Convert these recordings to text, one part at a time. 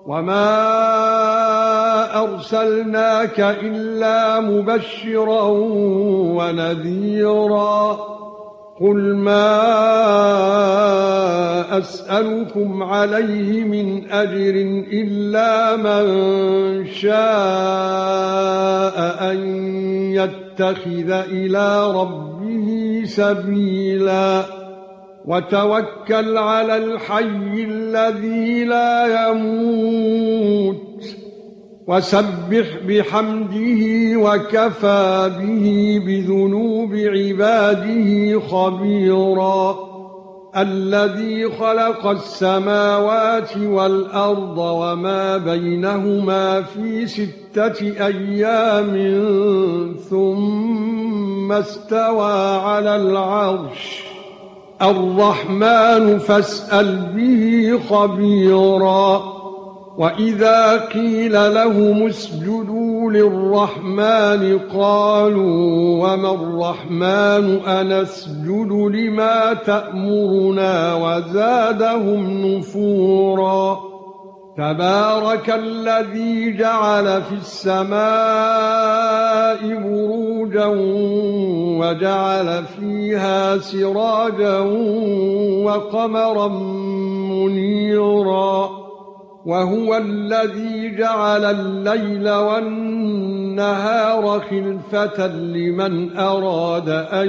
وما أرسلناك إلا مبشرا ونذيرا قل ما أسألكم عليه من أجر إلا من شاء أن يتخذ إلى ربه سبيلا وتوكل على الحي الذي لا يموت وسبح بحمده وكفى به بذنوب عباده خبيرا الذي خلق السماوات والأرض وما بينهما في 6 أيام ثم استوى على العرش الرحمن فاسأل به خبيرا وَإِذَا قِيلَ لَهُمُ اسْجُدُوا لِلرَّحْمَنِ قَالُوا وَمَا الرَّحْمَنُ أَنَسْجُدُ لِمَا تَأْمُرُنَا وَزَادَهُمْ نُفُورًا تَبَارَكَ الَّذِي جَعَلَ فِي السَّمَاءِ بُرُوجًا وَجَعَلَ فِيهَا سِرَاجًا وَقَمَرًا مُنِيرًا وهو الذي جعل الليل والنهار خلفة لمن أراد أن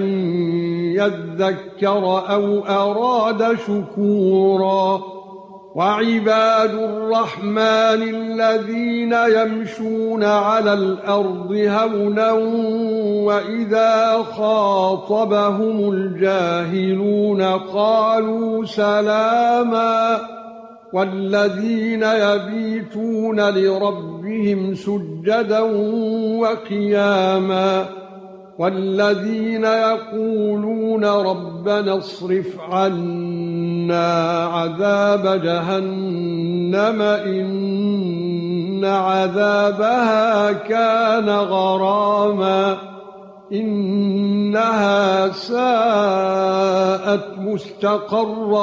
يذكر أو أراد شكورا وعباد الرحمن الذين يمشون على الأرض هونا وإذا خاطبهم الجاهلون قالوا سلاما والذين يبيتون لربهم سجدا وقياما والذين يقولون ربنا اصرف عنا عذاب جهنم إن عذابها كان غراما إنها ساءت مستقرا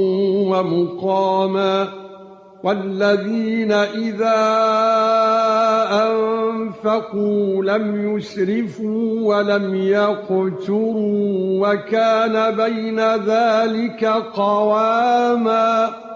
ومقاما والذين إذا أنفقوا لم يسرفوا ولم يقتروا وكان بين ذلك قواما